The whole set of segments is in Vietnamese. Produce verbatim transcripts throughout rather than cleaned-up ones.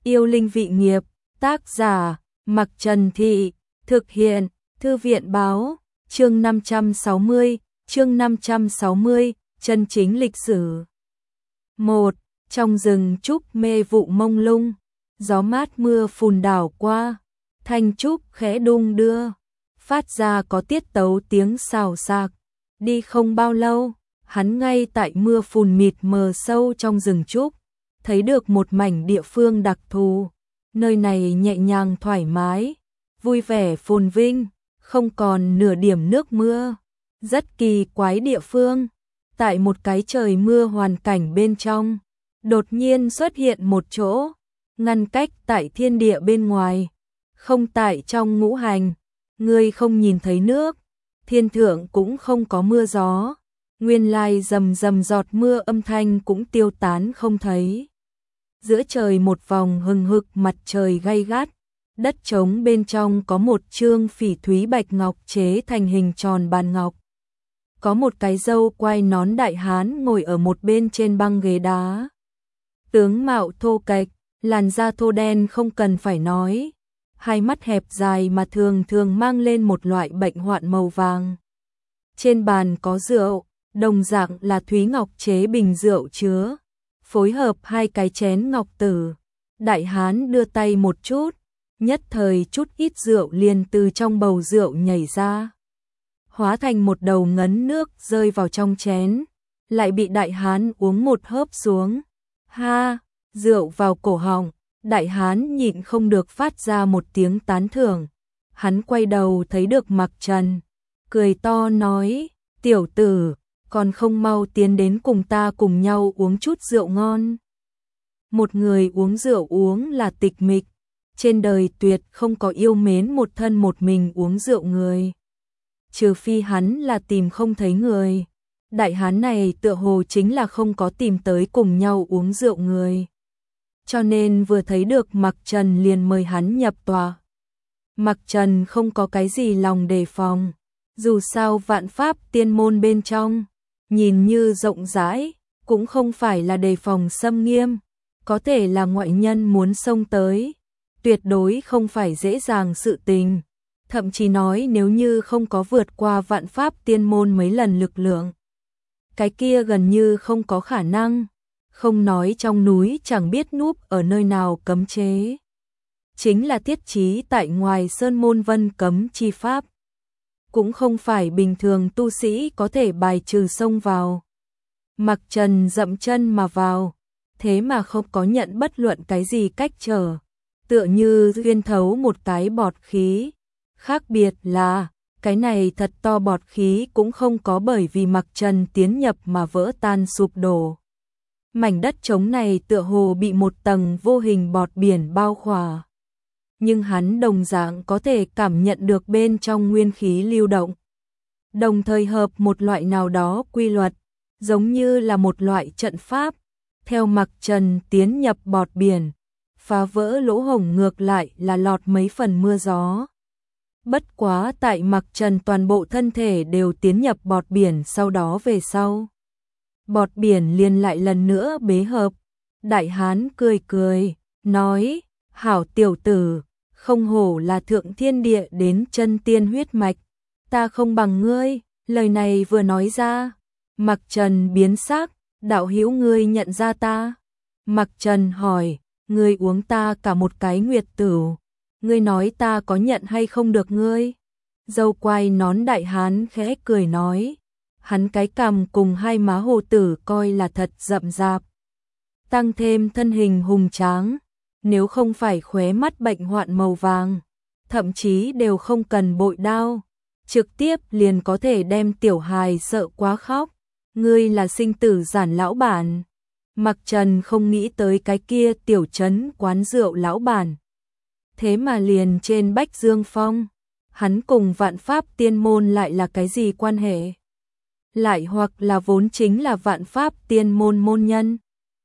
Yêu linh vị nghiệp, tác giả, Mặc Trần Thị, thực hiện, Thư viện báo, chương năm trăm sáu mươi, chương năm trăm sáu mươi, chân chính lịch sử. một. Trong rừng trúc mê vụ mông lung, gió mát mưa phùn đảo qua, thanh trúc khẽ đung đưa, phát ra có tiết tấu tiếng xào xạc. Đi không bao lâu, hắn ngay tại mưa phùn mịt mờ sâu trong rừng trúc, thấy được một mảnh địa phương đặc thù. Nơi này nhẹ nhàng thoải mái, vui vẻ phồn vinh, không còn nửa điểm nước mưa. Rất kỳ quái địa phương, tại một cái trời mưa hoàn cảnh bên trong, đột nhiên xuất hiện một chỗ, ngăn cách tại thiên địa bên ngoài, không tại trong ngũ hành, ngươi không nhìn thấy nước, thiên thượng cũng không có mưa gió, nguyên lai rầm rầm giọt mưa âm thanh cũng tiêu tán không thấy. Giữa trời một vòng hừng hực mặt trời gay gắt, đất trống bên trong có một chương phỉ thúy bạch ngọc chế thành hình tròn bàn ngọc. Có một cái râu quai nón đại hán ngồi ở một bên trên băng ghế đá. Tướng mạo thô kệch, làn da thô đen không cần phải nói, hai mắt hẹp dài mà thường thường mang lên một loại bệnh hoạn màu vàng. Trên bàn có rượu, đồng dạng là thúy ngọc chế bình rượu chứa, phối hợp hai cái chén ngọc tử. Đại hán đưa tay một chút, nhất thời chút ít rượu liền từ trong bầu rượu nhảy ra, hóa thành một đầu ngấn nước rơi vào trong chén, lại bị đại hán uống một hớp xuống. Ha, rượu vào cổ họng, đại hán nhịn không được phát ra một tiếng tán thưởng. Hắn quay đầu thấy được Mặc Trần, cười to nói, tiểu tử, còn không mau tiến đến cùng ta cùng nhau uống chút rượu ngon. Một người uống rượu uống là tịch mịch, trên đời tuyệt không có yêu mến một thân một mình uống rượu người. Trừ phi hắn là tìm không thấy người. Đại hán này tựa hồ chính là không có tìm tới cùng nhau uống rượu người. Cho nên vừa thấy được Mặc Trần liền mời hắn nhập tòa. Mặc Trần không có cái gì lòng đề phòng, dù sao vạn pháp tiên môn bên trong, nhìn như rộng rãi, cũng không phải là đề phòng xâm nghiêm, có thể là ngoại nhân muốn xông tới, tuyệt đối không phải dễ dàng sự tình. Thậm chí nói nếu như không có vượt qua vạn pháp tiên môn mấy lần lực lượng, cái kia gần như không có khả năng, không nói trong núi chẳng biết núp ở nơi nào cấm chế. Chính là thiết trí tại ngoài sơn môn vân cấm chi pháp, cũng không phải bình thường tu sĩ có thể bài trừ xông vào. Mặc Trần dậm chân mà vào, thế mà không có nhận bất luận cái gì cách trở, tựa như xuyên thấu một cái bọt khí. Khác biệt là, cái này thật to bọt khí cũng không có bởi vì Mặc Trần tiến nhập mà vỡ tan sụp đổ. Mảnh đất trống này tựa hồ bị một tầng vô hình bọt biển bao khỏa. Nhưng hắn đồng dạng có thể cảm nhận được bên trong nguyên khí lưu động. Đồng thời hợp một loại nào đó quy luật, giống như là một loại trận pháp. Theo Mặc Trần tiến nhập bọt biển, phá vỡ lỗ hổng ngược lại là lọt mấy phần mưa gió. Bất quá tại Mặc Trần toàn bộ thân thể đều tiến nhập bọt biển sau đó về sau. Bọt biển liền lại lần nữa bế hợp. Đại hán cười cười, nói, hảo tiểu tử, không hổ là thượng thiên địa đến chân tiên huyết mạch, ta không bằng ngươi. Lời này vừa nói ra, Mặc Trần biến sắc, đạo hữu ngươi nhận ra ta. Mặc Trần hỏi, ngươi uống ta cả một cái nguyệt tửu, ngươi nói ta có nhận hay không được ngươi? Dâu quai nón đại hán khẽ cười nói, hắn cái cằm cùng hai má hồ tử coi là thật rậm rạp, tăng thêm thân hình hùng tráng, nếu không phải khóe mắt bệnh hoạn màu vàng, thậm chí đều không cần bội đao, trực tiếp liền có thể đem tiểu hài sợ quá khóc. Ngươi là sinh tử giản lão bản. Mặc Trần không nghĩ tới cái kia tiểu trấn quán rượu lão bản, thế mà liền trên Bách Dương Phong, hắn cùng vạn pháp tiên môn lại là cái gì quan hệ? Lại hoặc là vốn chính là vạn pháp tiên môn môn nhân?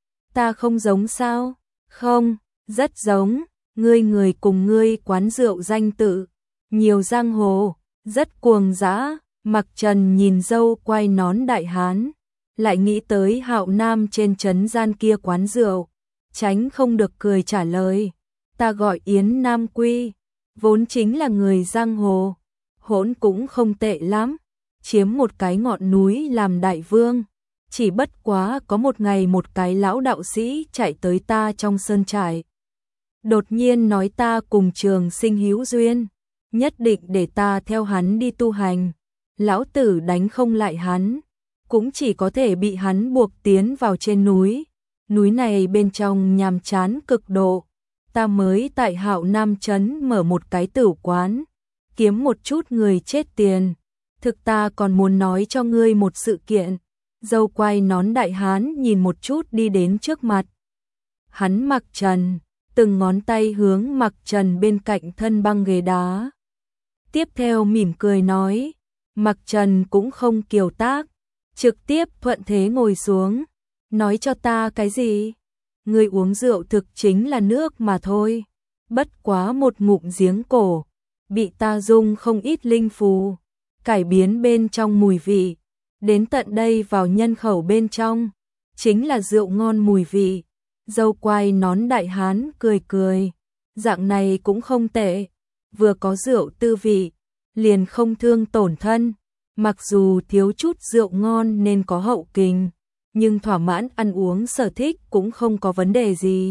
Ta không giống sao? Không, rất giống, ngươi người cùng ngươi quán rượu danh tự, nhiều giang hồ, rất cuồng dã. Mặc Trần nhìn dâu quai nón đại hán, lại nghĩ tới Hạo Nam trên trấn gian kia quán rượu, tránh không được cười trả lời. Ta gọi Yến Nam Quy, vốn chính là người giang hồ, hỗn cũng không tệ lắm, chiếm một cái ngọn núi làm đại vương. Chỉ bất quá có một ngày một cái lão đạo sĩ chạy tới ta trong sơn trại. Đột nhiên nói ta cùng Trường Sinh hữu duyên, nhất định để ta theo hắn đi tu hành. Lão tử đánh không lại hắn, cũng chỉ có thể bị hắn buộc tiến vào trên núi. Núi này bên trong nhàm chán cực độ, ta mới tại Hạo Nam Trấn mở một cái tử quán, kiếm một chút người chết tiền. Thực ta còn muốn nói cho ngươi một sự kiện. Dâu quai nón đại hán nhìn một chút đi đến trước mặt. Hắn mặc trần, từng ngón tay hướng mặc trần bên cạnh thân băng ghế đá. Tiếp theo mỉm cười nói, mặc trần cũng không kiều tác, trực tiếp thuận thế ngồi xuống. Nói cho ta cái gì? Ngươi uống rượu thực chính là nước mà thôi. Bất quá một ngụm giếng cổ, bị ta dung không ít linh phù, cải biến bên trong mùi vị. Đến tận đây vào nhân khẩu bên trong, chính là rượu ngon mùi vị. Dâu quai nón đại hán cười cười, dạng này cũng không tệ, vừa có rượu tư vị, liền không thương tổn thân. Mặc dù thiếu chút rượu ngon nên có hậu kình, nhưng thỏa mãn ăn uống sở thích cũng không có vấn đề gì.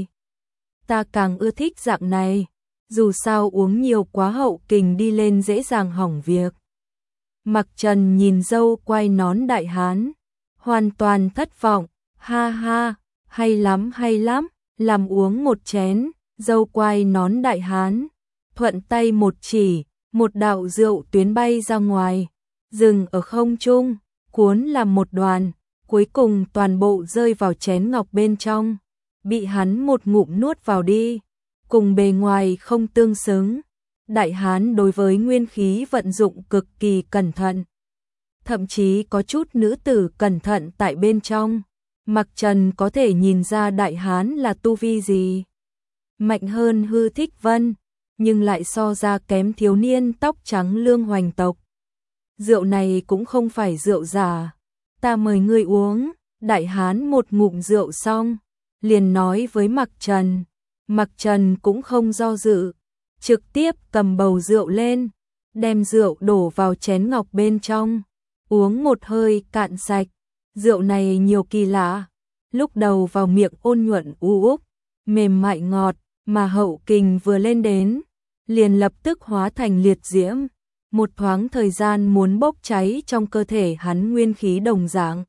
Ta càng ưa thích dạng này, dù sao uống nhiều quá hậu kình đi lên dễ dàng hỏng việc. Mặc Trần nhìn dâu quai nón đại hán, hoàn toàn thất vọng, ha ha, hay lắm hay lắm, làm uống một chén. Dâu quai nón đại hán, thuận tay một chỉ, một đạo rượu tuyến bay ra ngoài, dừng ở không trung, cuốn làm một đoàn, cuối cùng toàn bộ rơi vào chén ngọc bên trong, bị hắn một ngụm nuốt vào đi, cùng bề ngoài không tương xứng. Đại hán đối với nguyên khí vận dụng cực kỳ cẩn thận, thậm chí có chút nữ tử cẩn thận tại bên trong. Mặc Trần có thể nhìn ra đại hán là tu vi gì, mạnh hơn Hư Thích Vân, nhưng lại so ra kém thiếu niên tóc trắng Lương Hoành tộc. Rượu này cũng không phải rượu giả, ta mời ngươi uống. Đại hán một ngụm rượu xong, liền nói với Mặc Trần. Mặc Trần cũng không do dự, trực tiếp cầm bầu rượu lên, đem rượu đổ vào chén ngọc bên trong, uống một hơi cạn sạch. Rượu này nhiều kỳ lạ, lúc đầu vào miệng ôn nhuận u úc, mềm mại ngọt, mà hậu kình vừa lên đến, liền lập tức hóa thành liệt diễm. Một thoáng thời gian muốn bốc cháy trong cơ thể hắn nguyên khí đồng dạng.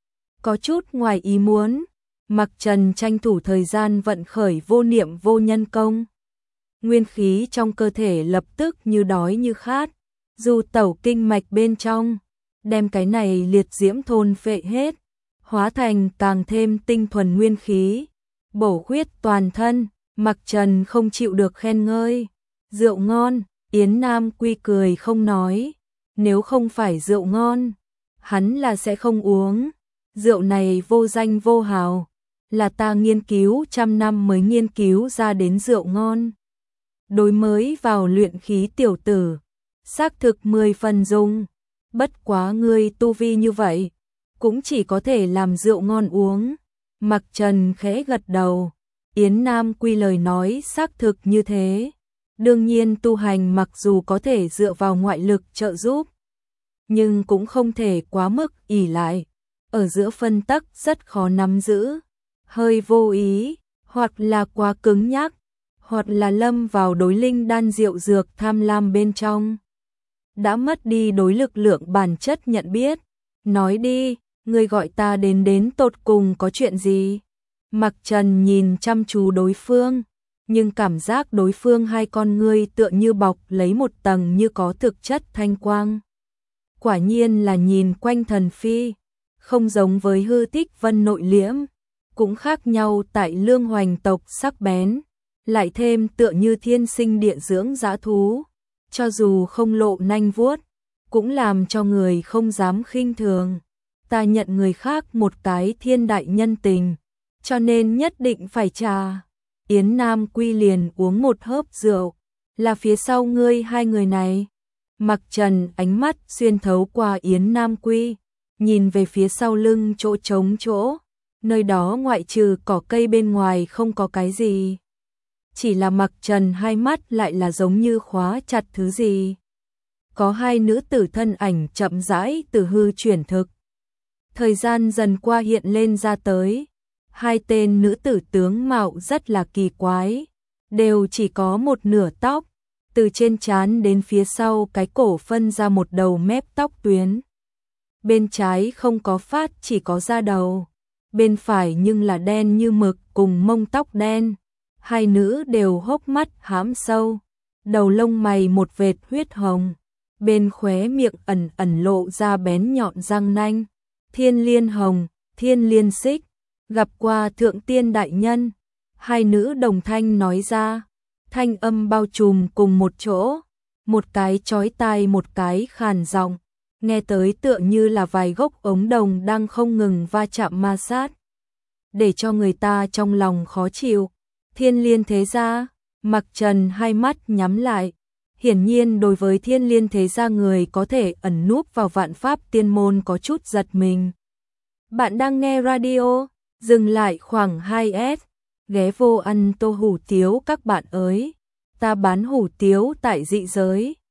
Có chút ngoài ý muốn, Mặc Trần tranh thủ thời gian vận khởi vô niệm vô nhân công. Nguyên khí trong cơ thể lập tức như đói như khát, dù tẩu kinh mạch bên trong, đem cái này liệt diễm thôn phệ hết, hóa thành càng thêm tinh thuần nguyên khí, bổ khuyết toàn thân. Mặc Trần không chịu được khen ngơi, rượu ngon. Yến Nam Quy cười không nói, nếu không phải rượu ngon, hắn là sẽ không uống. Rượu này vô danh vô hào, là ta nghiên cứu trăm năm mới nghiên cứu ra đến rượu ngon. Đối mới vào luyện khí tiểu tử, xác thực mười phần dung, bất quá ngươi tu vi như vậy, cũng chỉ có thể làm rượu ngon uống. Mặc Trần khẽ gật đầu, Yến Nam Quy lời nói xác thực như thế. Đương nhiên tu hành mặc dù có thể dựa vào ngoại lực trợ giúp, nhưng cũng không thể quá mức ỷ lại, ở giữa phân tắc rất khó nắm giữ. Hơi vô ý, hoặc là quá cứng nhắc, hoặc là lâm vào đối linh đan rượu dược tham lam bên trong, đã mất đi đối lực lượng bản chất nhận biết. Nói đi, ngươi gọi ta đến đến tột cùng có chuyện gì? Mặc Trần nhìn chăm chú đối phương, nhưng cảm giác đối phương hai con ngươi tựa như bọc lấy một tầng như có thực chất thanh quang. Quả nhiên là nhìn quanh thần phi, không giống với Hư Thích Vân nội liễm, cũng khác nhau tại Lương Hoành tộc sắc bén, lại thêm tựa như thiên sinh địa dưỡng dã thú, cho dù không lộ nanh vuốt, cũng làm cho người không dám khinh thường. Ta nhận người khác một cái thiên đại nhân tình, cho nên nhất định phải trả. Yến Nam Quy liền uống một hớp rượu, là phía sau ngươi hai người này. Mặc Trần ánh mắt xuyên thấu qua Yến Nam Quy, nhìn về phía sau lưng chỗ trống chỗ, Nơi đó ngoại trừ cỏ cây bên ngoài không có cái gì. Chỉ là Mặc Trần hai mắt lại là giống như khóa chặt thứ gì. Có hai nữ tử thân ảnh chậm rãi từ hư chuyển thực. Thời gian dần qua hiện lên ra tới. Hai tên nữ tử tướng mạo rất là kỳ quái. Đều chỉ có một nửa tóc. Từ trên trán đến phía sau cái cổ phân ra một đầu mép tóc tuyến. Bên trái không có phát, chỉ có da đầu. Bên phải nhưng là đen như mực cùng mông tóc đen. Hai nữ đều hốc mắt hãm sâu. Đầu lông mày một vệt huyết hồng. Bên khóe miệng ẩn ẩn lộ ra bén nhọn răng nanh. Thiên Liên Hồng, Thiên Liên Xích, gặp qua thượng tiên đại nhân. Hai nữ đồng thanh nói ra, thanh âm bao trùm cùng một chỗ, một cái chói tai một cái khàn giọng, nghe tới tựa như là vài gốc ống đồng đang không ngừng va chạm ma sát, để cho người ta trong lòng khó chịu. Thiên Liên thế gia, Mặc Trần hai mắt nhắm lại. Hiển nhiên đối với Thiên Liên thế gia người có thể ẩn núp vào Vạn Pháp Tiên môn có chút giật mình. Bạn đang nghe radio, dừng lại khoảng hai S, ghé vô ăn tô hủ tiếu các bạn ơi. Ta bán hủ tiếu tại dị giới.